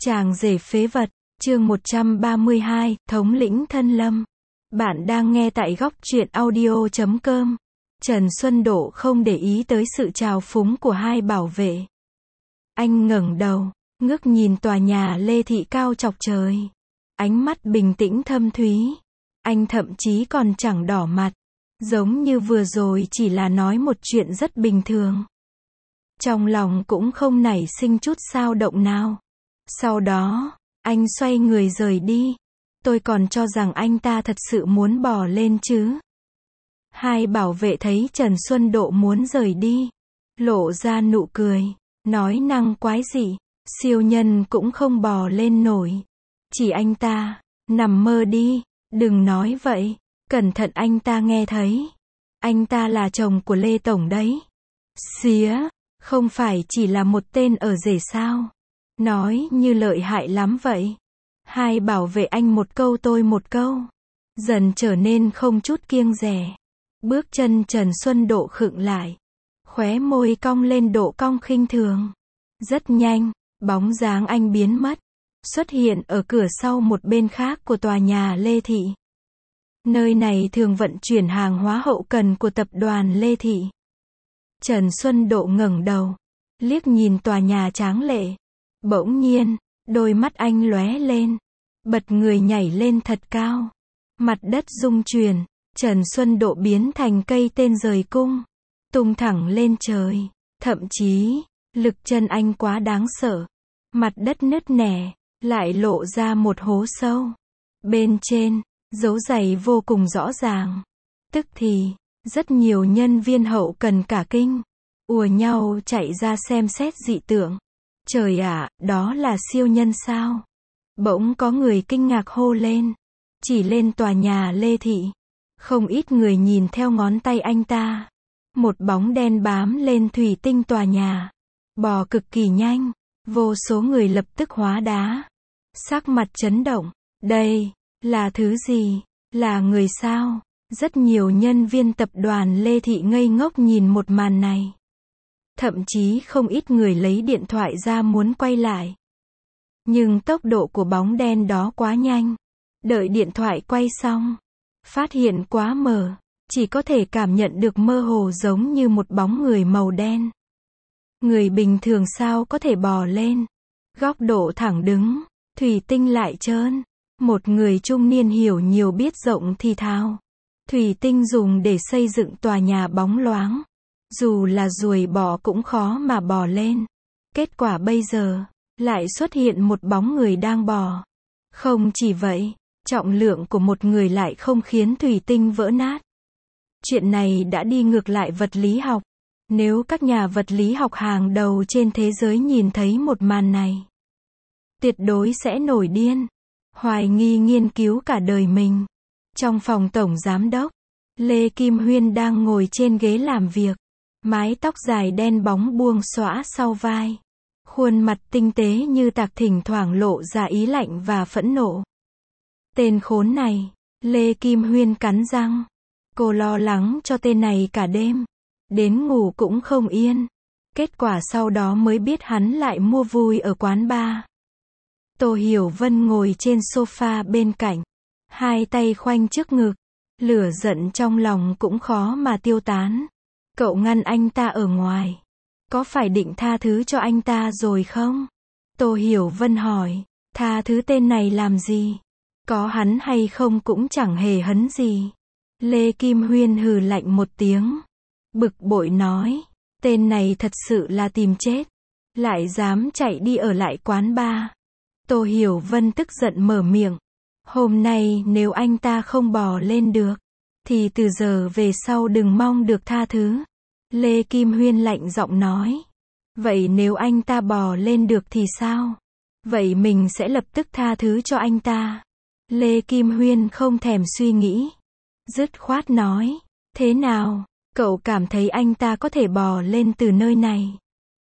Chàng rể phế vật, chương 132, thống lĩnh thân lâm. Bạn đang nghe tại góc truyện audio.com. Trần Xuân Độ không để ý tới sự trào phúng của hai bảo vệ. Anh ngẩng đầu, ngước nhìn tòa nhà Lê Thị cao chọc trời. Ánh mắt bình tĩnh thâm thúy. Anh thậm chí còn chẳng đỏ mặt. Giống như vừa rồi chỉ là nói một chuyện rất bình thường. Trong lòng cũng không nảy sinh chút xao động nào. Sau đó, anh xoay người rời đi. Tôi còn cho rằng anh ta thật sự muốn bò lên chứ. Hai bảo vệ thấy Trần Xuân Độ muốn rời đi, lộ ra nụ cười, nói năng quái dị, siêu nhân cũng không bò lên nổi. Chỉ anh ta, nằm mơ đi, đừng nói vậy, cẩn thận anh ta nghe thấy. Anh ta là chồng của Lê Tổng đấy. Xía, không phải chỉ là một tên ở rể sao? Nói như lợi hại lắm vậy. Hai bảo vệ anh một câu tôi một câu. Dần trở nên không chút kiêng dè. Bước chân Trần Xuân Độ khựng lại. Khóe môi cong lên độ cong khinh thường. Rất nhanh, bóng dáng anh biến mất. Xuất hiện ở cửa sau một bên khác của tòa nhà Lê Thị. Nơi này thường vận chuyển hàng hóa hậu cần của tập đoàn Lê Thị. Trần Xuân Độ ngẩng đầu, liếc nhìn tòa nhà tráng lệ. Bỗng nhiên, đôi mắt anh lóe lên, bật người nhảy lên thật cao. Mặt đất rung chuyển, Trần Xuân Độ biến thành cây tên rời cung, tung thẳng lên trời. Thậm chí, lực chân anh quá đáng sợ. Mặt đất nứt nẻ, lại lộ ra một hố sâu. Bên trên, dấu giày vô cùng rõ ràng. Tức thì, rất nhiều nhân viên hậu cần cả kinh, ùa nhau chạy ra xem xét dị tượng. Trời ạ, đó là siêu nhân sao? Bỗng có người kinh ngạc hô lên. Chỉ lên tòa nhà Lê Thị. Không ít người nhìn theo ngón tay anh ta. Một bóng đen bám lên thủy tinh tòa nhà. Bò cực kỳ nhanh. Vô số người lập tức hóa đá. Sắc mặt chấn động. Đây, là thứ gì? Là người sao? Rất nhiều nhân viên tập đoàn Lê Thị ngây ngốc nhìn một màn này. Thậm chí không ít người lấy điện thoại ra muốn quay lại. Nhưng tốc độ của bóng đen đó quá nhanh. Đợi điện thoại quay xong, phát hiện quá mờ, chỉ có thể cảm nhận được mơ hồ giống như một bóng người màu đen. Người bình thường sao có thể bò lên? Góc độ thẳng đứng, thủy tinh lại trơn. Một người trung niên hiểu nhiều biết rộng thì thào. Thủy tinh dùng để xây dựng tòa nhà bóng loáng. Dù là ruồi bò cũng khó mà bò lên. Kết quả bây giờ, lại xuất hiện một bóng người đang bò. Không chỉ vậy, trọng lượng của một người lại không khiến thủy tinh vỡ nát. Chuyện này đã đi ngược lại vật lý học. Nếu các nhà vật lý học hàng đầu trên thế giới nhìn thấy một màn này, tuyệt đối sẽ nổi điên, hoài nghi nghiên cứu cả đời mình. Trong phòng tổng giám đốc, Lê Kim Huyên đang ngồi trên ghế làm việc. Mái tóc dài đen bóng buông xõa sau vai. Khuôn mặt tinh tế như tạc thỉnh thoảng lộ ra ý lạnh và phẫn nộ. Tên khốn này, Lê Kim Huyên cắn răng. Cô lo lắng cho tên này cả đêm. Đến ngủ cũng không yên. Kết quả sau đó mới biết hắn lại mua vui ở quán bar. Tô Hiểu Vân ngồi trên sofa bên cạnh. Hai tay khoanh trước ngực. Lửa giận trong lòng cũng khó mà tiêu tán. Cậu ngăn anh ta ở ngoài. Có phải định tha thứ cho anh ta rồi không? Tô Hiểu Vân hỏi. Tha thứ tên này làm gì? Có hắn hay không cũng chẳng hề hấn gì. Lê Kim Huyên hừ lạnh một tiếng. Bực bội nói. Tên này thật sự là tìm chết. Lại dám chạy đi ở lại quán bar. Tô Hiểu Vân tức giận mở miệng. Hôm nay nếu anh ta không bò lên được, thì từ giờ về sau đừng mong được tha thứ. Lê Kim Huyên lạnh giọng nói. Vậy nếu anh ta bò lên được thì sao? Vậy mình sẽ lập tức tha thứ cho anh ta. Lê Kim Huyên không thèm suy nghĩ. Dứt khoát nói. Thế nào? Cậu cảm thấy anh ta có thể bò lên từ nơi này?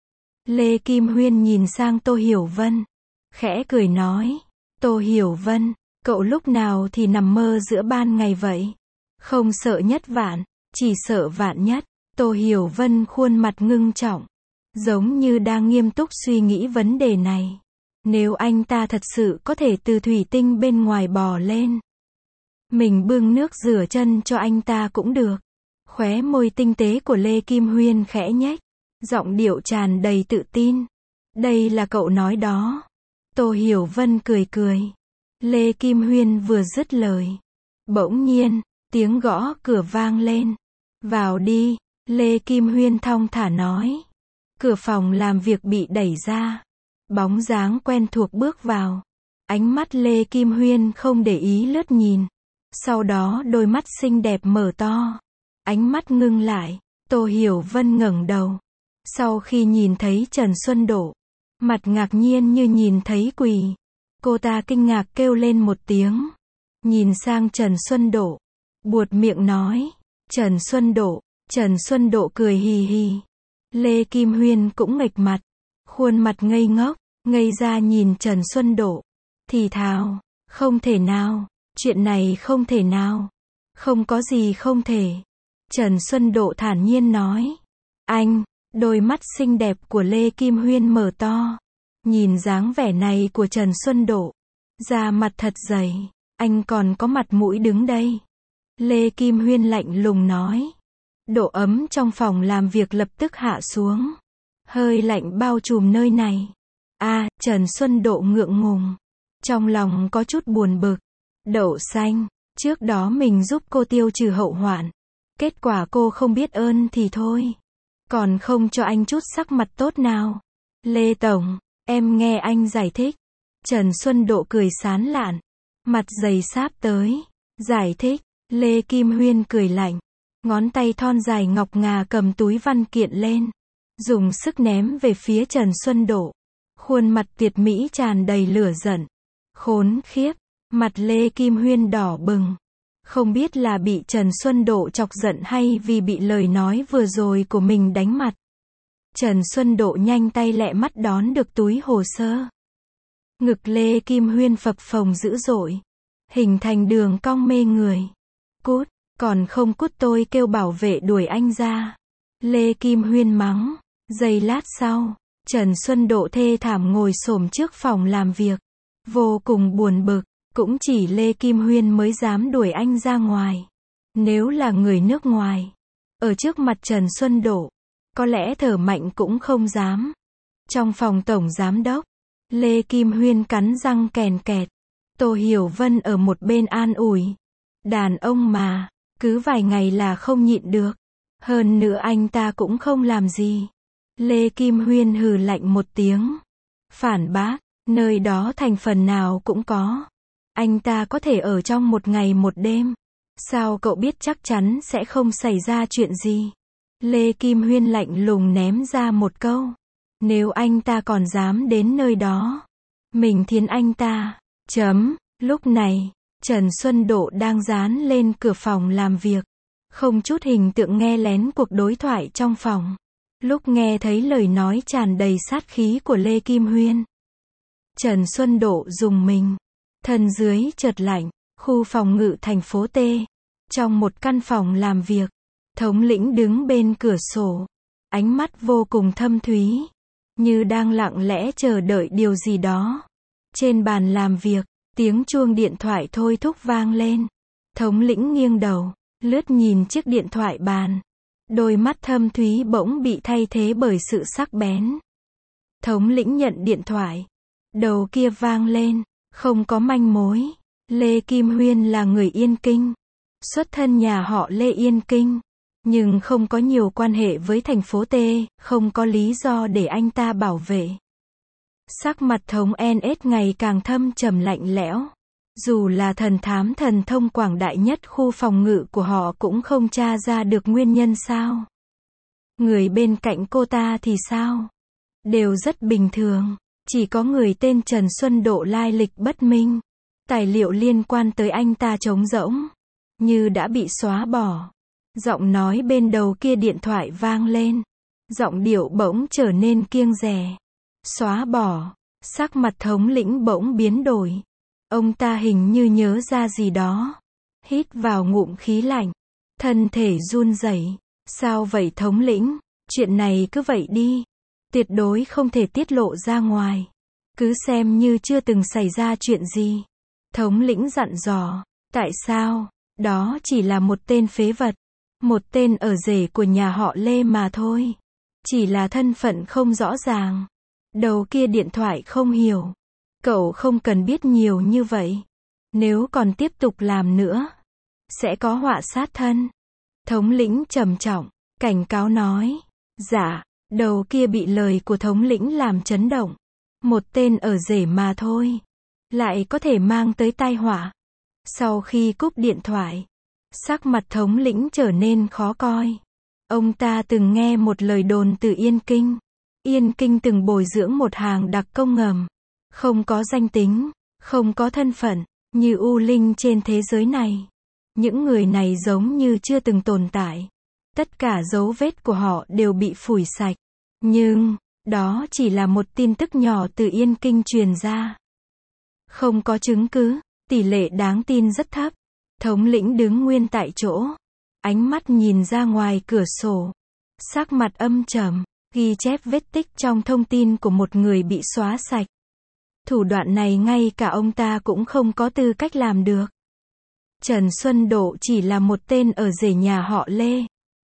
Lê Kim Huyên nhìn sang Tô Hiểu Vân. Khẽ cười nói. Tô Hiểu Vân, cậu lúc nào thì nằm mơ giữa ban ngày vậy? Không sợ nhất vạn, chỉ sợ vạn nhất. Tô Hiểu Vân khuôn mặt ngưng trọng, giống như đang nghiêm túc suy nghĩ vấn đề này. Nếu anh ta thật sự có thể từ thủy tinh bên ngoài bò lên, mình bưng nước rửa chân cho anh ta cũng được. Khóe môi tinh tế của Lê Kim Huyên khẽ nhếch, giọng điệu tràn đầy tự tin. Đây là cậu nói đó. Tô Hiểu Vân cười cười. Lê Kim Huyên vừa dứt lời, bỗng nhiên, tiếng gõ cửa vang lên. Vào đi, Lê Kim Huyên thong thả nói. Cửa phòng làm việc bị đẩy ra. Bóng dáng quen thuộc bước vào. Ánh mắt Lê Kim Huyên không để ý lướt nhìn. Sau đó đôi mắt xinh đẹp mở to. Ánh mắt ngưng lại. Tô Hiểu Vân ngẩng đầu. Sau khi nhìn thấy Trần Xuân Độ, mặt ngạc nhiên như nhìn thấy quỷ. Cô ta kinh ngạc kêu lên một tiếng. Nhìn sang Trần Xuân Độ. Buột miệng nói. Trần Xuân Độ. Trần Xuân Độ cười hì hì. Lê Kim Huyên cũng nghệch mặt. Khuôn mặt ngây ngốc, ngây ra nhìn Trần Xuân Độ. Thì thào. Không thể nào. Chuyện này không thể nào. Không có gì không thể. Trần Xuân Độ thản nhiên nói. Anh. Đôi mắt xinh đẹp của Lê Kim Huyên mở to. Nhìn dáng vẻ này của Trần Xuân Độ. Da mặt thật dày. Anh còn có mặt mũi đứng đây. Lê Kim Huyên lạnh lùng nói. Độ ấm trong phòng làm việc lập tức hạ xuống. Hơi lạnh bao trùm nơi này. Trần Xuân Độ ngượng ngùng. Trong lòng có chút buồn bực. Đậu xanh. Trước đó mình giúp cô tiêu trừ hậu hoạn. Kết quả cô không biết ơn thì thôi. Còn không cho anh chút sắc mặt tốt nào. Lê Tổng, em nghe anh giải thích. Trần Xuân Độ cười sán lạn. Mặt dày sáp tới. Giải thích. Lê Kim Huyên cười lạnh. Ngón tay thon dài ngọc ngà cầm túi văn kiện lên. Dùng sức ném về phía Trần Xuân Độ. Khuôn mặt tuyệt mỹ tràn đầy lửa giận. Khốn khiếp. Mặt Lê Kim Huyên đỏ bừng. Không biết là bị Trần Xuân Độ chọc giận hay vì bị lời nói vừa rồi của mình đánh mặt. Trần Xuân Độ nhanh tay lẹ mắt đón được túi hồ sơ. Ngực Lê Kim Huyên phập phồng dữ dội. Hình thành đường cong mê người. Cút, còn không cút tôi kêu bảo vệ đuổi anh ra. Lê Kim Huyên mắng. Giây lát sau, Trần Xuân Độ thê thảm ngồi xổm trước phòng làm việc. Vô cùng buồn bực. Cũng chỉ Lê Kim Huyên mới dám đuổi anh ra ngoài. Nếu là người nước ngoài, ở trước mặt Trần Xuân Độ, có lẽ thở mạnh cũng không dám. Trong phòng tổng giám đốc, Lê Kim Huyên cắn răng kèn kẹt. Tô Hiểu Vân ở một bên an ủi. Đàn ông mà, cứ vài ngày là không nhịn được. Hơn nữa anh ta cũng không làm gì. Lê Kim Huyên hừ lạnh một tiếng. Phản bác, nơi đó thành phần nào cũng có. Anh ta có thể ở trong một ngày một đêm. Sao cậu biết chắc chắn sẽ không xảy ra chuyện gì? Lê Kim Huyên lạnh lùng ném ra một câu. Nếu anh ta còn dám đến nơi đó, mình thiến anh ta. Lúc này, Trần Xuân Độ đang dán lên cửa phòng làm việc. Không chút hình tượng nghe lén cuộc đối thoại trong phòng. Lúc nghe thấy lời nói tràn đầy sát khí của Lê Kim Huyên, Trần Xuân Độ rùng mình. Thân dưới chợt lạnh. Khu phòng ngự thành phố T. Trong một căn phòng làm việc, thống lĩnh đứng bên cửa sổ. Ánh mắt vô cùng thâm thúy. Như đang lặng lẽ chờ đợi điều gì đó. Trên bàn làm việc, tiếng chuông điện thoại thôi thúc vang lên. Thống lĩnh nghiêng đầu, lướt nhìn chiếc điện thoại bàn. Đôi mắt thâm thúy bỗng bị thay thế bởi sự sắc bén. Thống lĩnh nhận điện thoại. Đầu kia vang lên. Không có manh mối. Lê Kim Huyên là người Yên Kinh. Xuất thân nhà họ Lê Yên Kinh. Nhưng không có nhiều quan hệ với thành phố T, không có lý do để anh ta bảo vệ. Sắc mặt thống NS ngày càng thâm trầm lạnh lẽo. Dù là thần thám thần thông quảng đại nhất khu phòng ngự của họ cũng không tra ra được nguyên nhân sao. Người bên cạnh cô ta thì sao? Đều rất bình thường. Chỉ có người tên Trần Xuân Độ lai lịch bất minh. Tài liệu liên quan tới anh ta trống rỗng. Như đã bị xóa bỏ. Giọng nói bên đầu kia điện thoại vang lên. Giọng điệu bỗng trở nên kiêng dè. Xóa bỏ. Sắc mặt thống lĩnh bỗng biến đổi. Ông ta hình như nhớ ra gì đó. Hít vào ngụm khí lạnh. Thân thể run rẩy. Sao vậy thống lĩnh? Chuyện này cứ vậy đi. Tuyệt đối không thể tiết lộ ra ngoài. Cứ xem như chưa từng xảy ra chuyện gì. Thống lĩnh dặn dò. Tại sao? Đó chỉ là một tên phế vật. Một tên ở rể của nhà họ Lê mà thôi. Chỉ là thân phận không rõ ràng. Đầu kia điện thoại không hiểu. Cậu không cần biết nhiều như vậy. Nếu còn tiếp tục làm nữa, sẽ có họa sát thân. Thống lĩnh trầm trọng, cảnh cáo nói. Dạ, đầu kia bị lời của thống lĩnh làm chấn động. Một tên ở rể mà thôi. Lại có thể mang tới tai họa. Sau khi cúp điện thoại, sắc mặt thống lĩnh trở nên khó coi. Ông ta từng nghe một lời đồn từ Yên Kinh. Yên Kinh từng bồi dưỡng một hàng đặc công ngầm. Không có danh tính, không có thân phận, như u linh trên thế giới này. Những người này giống như chưa từng tồn tại. Tất cả dấu vết của họ đều bị phủi sạch. Nhưng, đó chỉ là một tin tức nhỏ từ Yên Kinh truyền ra. Không có chứng cứ, tỷ lệ đáng tin rất thấp. Thống lĩnh đứng nguyên tại chỗ. Ánh mắt nhìn ra ngoài cửa sổ. Sắc mặt âm trầm, ghi chép vết tích trong thông tin của một người bị xóa sạch. Thủ đoạn này ngay cả ông ta cũng không có tư cách làm được. Trần Xuân Độ chỉ là một tên ở rể nhà họ Lê.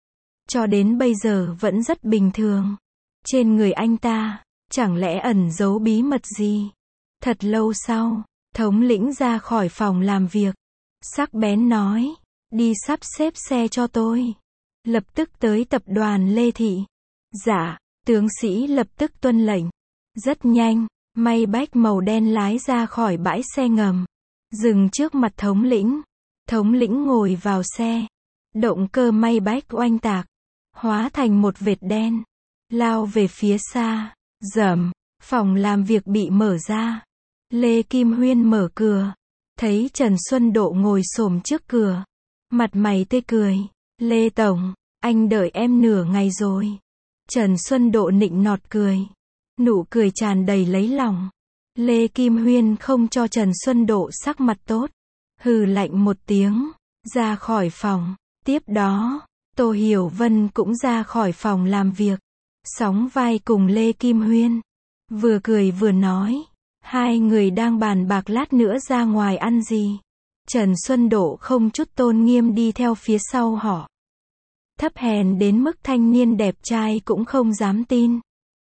Cho đến bây giờ vẫn rất bình thường. Trên người anh ta, chẳng lẽ ẩn giấu bí mật gì? Thật lâu sau, thống lĩnh ra khỏi phòng làm việc. Sắc bén nói, đi sắp xếp xe cho tôi. Lập tức tới tập đoàn Lê Thị. Dạ, tướng sĩ lập tức tuân lệnh. Rất nhanh, Maybach màu đen lái ra khỏi bãi xe ngầm. Dừng trước mặt thống lĩnh. Thống lĩnh ngồi vào xe. Động cơ Maybach oanh tạc. Hóa thành một vệt đen. Lao về phía xa. Rầm. Phòng làm việc bị mở ra. Lê Kim Huyên mở cửa. Thấy Trần Xuân Độ ngồi xổm trước cửa. Mặt mày tươi cười. Lê Tổng, anh đợi em nửa ngày rồi. Trần Xuân Độ nịnh nọt cười. Nụ cười tràn đầy lấy lòng. Lê Kim Huyên không cho Trần Xuân Độ sắc mặt tốt. Hừ lạnh một tiếng. Ra khỏi phòng. Tiếp đó, Tô Hiểu Vân cũng ra khỏi phòng làm việc. Sóng vai cùng Lê Kim Huyên. Vừa cười vừa nói. Hai người đang bàn bạc lát nữa ra ngoài ăn gì. Trần Xuân Độ không chút tôn nghiêm đi theo phía sau họ. Thấp hèn đến mức thanh niên đẹp trai cũng không dám tin.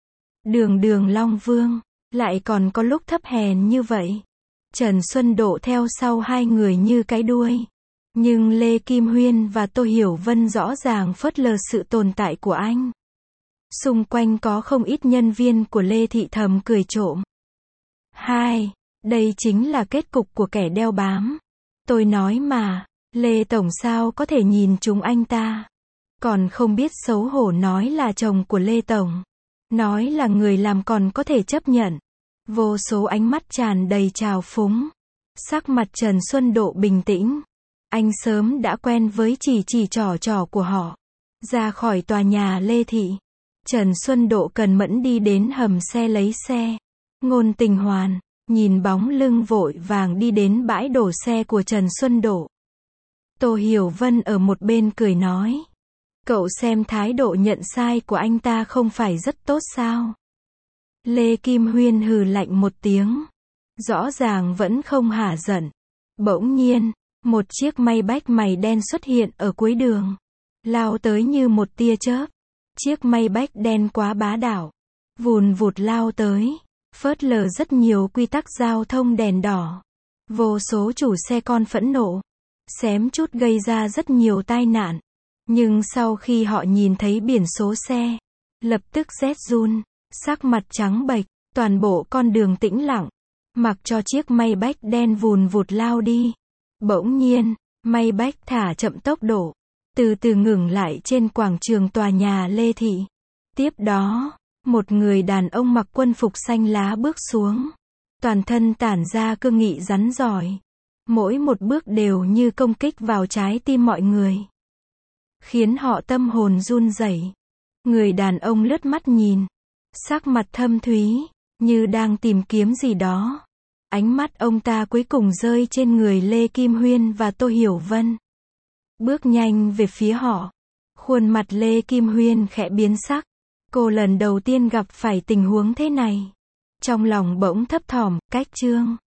Đường Long Vương, lại còn có lúc thấp hèn như vậy. Trần Xuân Độ theo sau hai người như cái đuôi. Nhưng Lê Kim Huyên và Tô Hiểu Vân rõ ràng phớt lờ sự tồn tại của anh. Xung quanh có không ít nhân viên của Lê Thị thầm cười trộm. Đây chính là kết cục của kẻ đeo bám. Tôi nói mà, Lê Tổng sao có thể nhìn chúng anh ta. Còn không biết xấu hổ nói là chồng của Lê Tổng. Nói là người làm còn có thể chấp nhận. Vô số ánh mắt tràn đầy trào phúng. Sắc mặt Trần Xuân Độ bình tĩnh. Anh sớm đã quen với chỉ trò của họ. Ra khỏi tòa nhà Lê Thị. Trần Xuân Độ cần mẫn đi đến hầm xe lấy xe. Ngôn Tình Hoàn, nhìn bóng lưng vội vàng đi đến bãi đổ xe của Trần Xuân Độ. Tô Hiểu Vân ở một bên cười nói. Cậu xem thái độ nhận sai của anh ta không phải rất tốt sao? Lê Kim Huyên hừ lạnh một tiếng. Rõ ràng vẫn không hả giận. Bỗng nhiên, một chiếc Maybach mày đen xuất hiện ở cuối đường. Lao tới như một tia chớp. Chiếc Maybach đen quá bá đạo. Vùn vụt lao tới. Phớt lờ rất nhiều quy tắc giao thông đèn đỏ. Vô số chủ xe con phẫn nộ. Xém chút gây ra rất nhiều tai nạn. Nhưng sau khi họ nhìn thấy biển số xe, lập tức rét run, sắc mặt trắng bệch, toàn bộ con đường tĩnh lặng, mặc cho chiếc Maybach đen vùn vụt lao đi. Bỗng nhiên, Maybach thả chậm tốc độ, từ từ ngừng lại trên quảng trường tòa nhà Lê Thị. Tiếp đó, một người đàn ông mặc quân phục xanh lá bước xuống, toàn thân tản ra cương nghị rắn rỏi. Mỗi một bước đều như công kích vào trái tim mọi người, khiến họ tâm hồn run rẩy. Người đàn ông lướt mắt nhìn, sắc mặt thâm thúy, như đang tìm kiếm gì đó. Ánh mắt ông ta cuối cùng rơi trên người Lê Kim Huyên và Tô Hiểu Vân. Bước nhanh về phía họ. Khuôn mặt Lê Kim Huyên khẽ biến sắc. Cô lần đầu tiên gặp phải tình huống thế này. Trong lòng bỗng thấp thỏm, cách chương